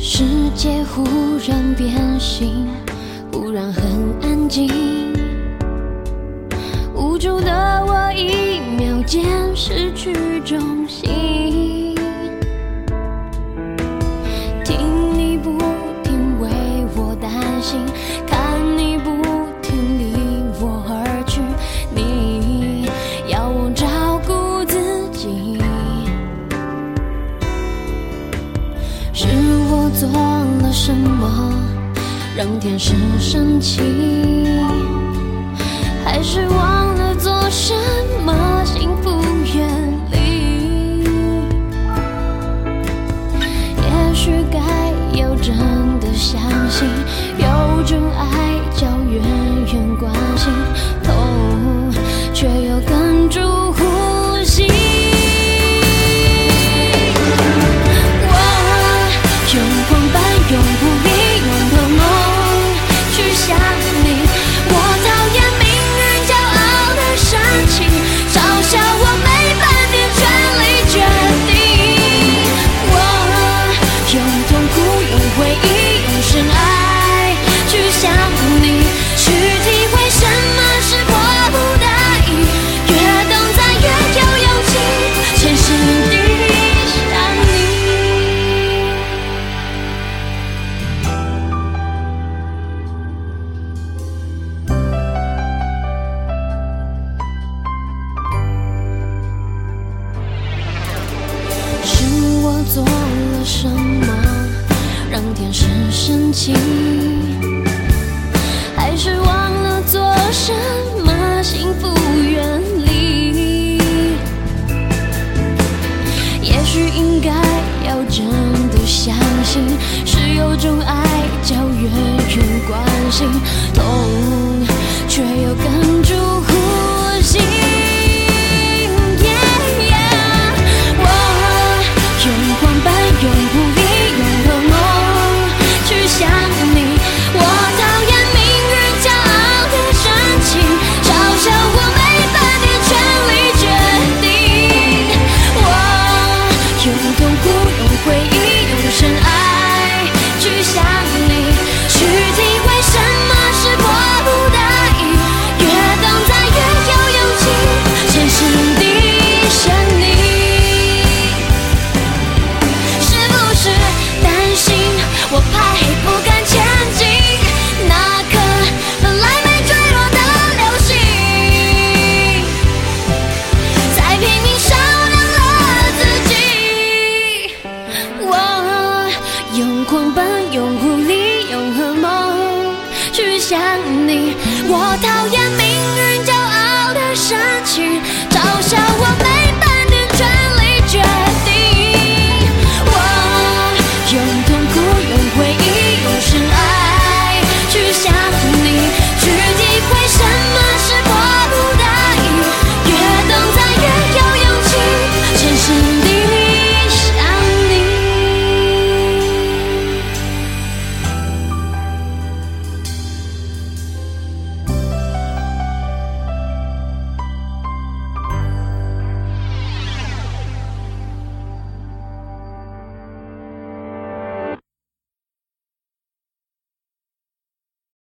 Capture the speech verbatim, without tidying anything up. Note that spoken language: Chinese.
世界忽然变形，忽然很安静，无助的我一秒间失去重心。听你不停为我担心，看你不停离我而去，你要我照顾自己，是我做了什么让天使生气，还是忘了做什么幸福远离？也许该要真的相信，有种爱叫远远关心，痛却又哽住呼吸。我用狂奔，用不离，用噩梦去想你，我讨厌命运骄傲的煽情，嘲笑我没半点权利决定。我用痛苦，用回忆，用深爱去想你，去体会什么是迫不得已，越等待越有勇气，全心地想你。是我做了什么让天使生气，还是忘了做什么幸福远离？也许应该要真的相信，是有种爱叫远远关心，痛却又哽住